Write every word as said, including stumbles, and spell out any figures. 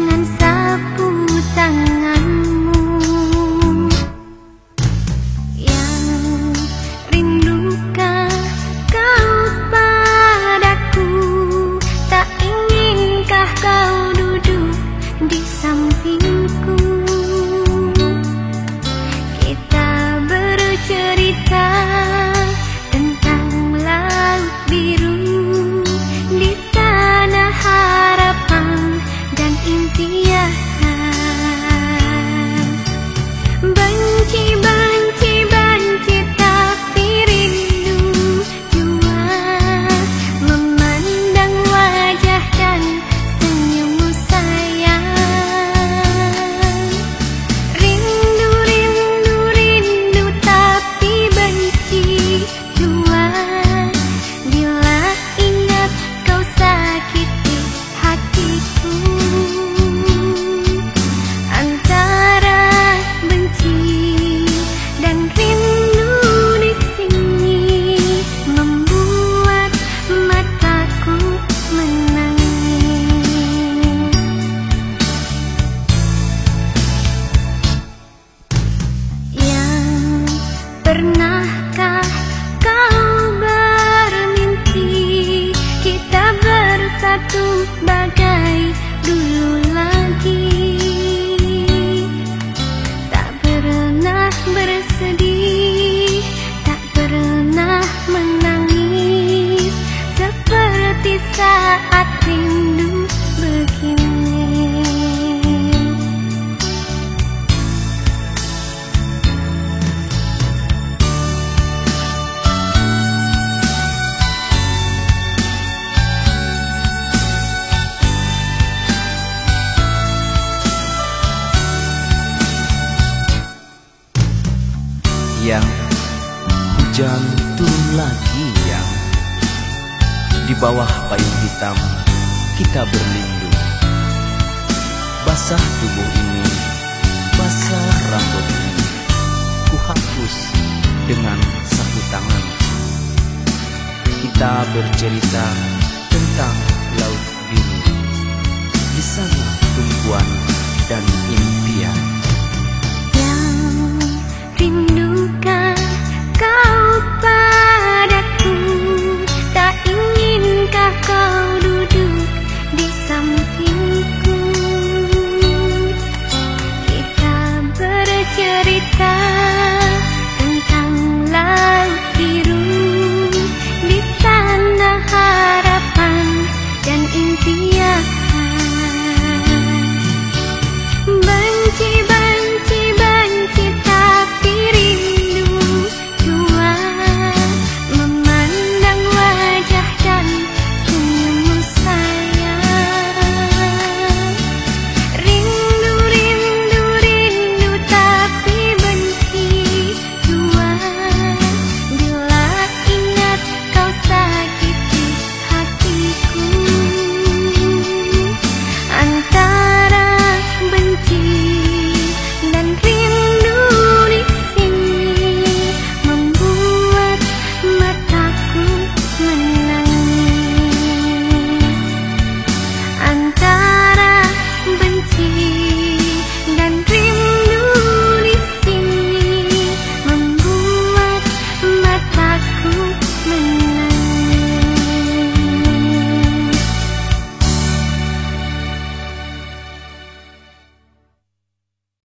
dengan sapu tanganmu. Yang rindukah kau padaku? Tak inginkah kau duduk di sampingku? Kita bercerita tentang laut biru di tanah harapan dan impian. Benci, benci, benci, tapi rindu jua memandang wajah dan senyummu sayang. Rindu, rindu, rindu, tapi benci jua bila ingat kau sakiti hatiku. Antara benci dan rindu di sini membuat mataku menangis. Yang pernahkah kau bermimpi kita bersatu bagai dulu lagi? Tak pernah bersedih, tak pernah menangis seperti saat rindu begini. Yang hujan turun lagi, yang di bawah payung hitam kita berlindung. Basah tubuh ini, basah rambut ini, ku hapus dengan sapu tangan. Kita bercerita tentang laut biru, di sana tumpuan dan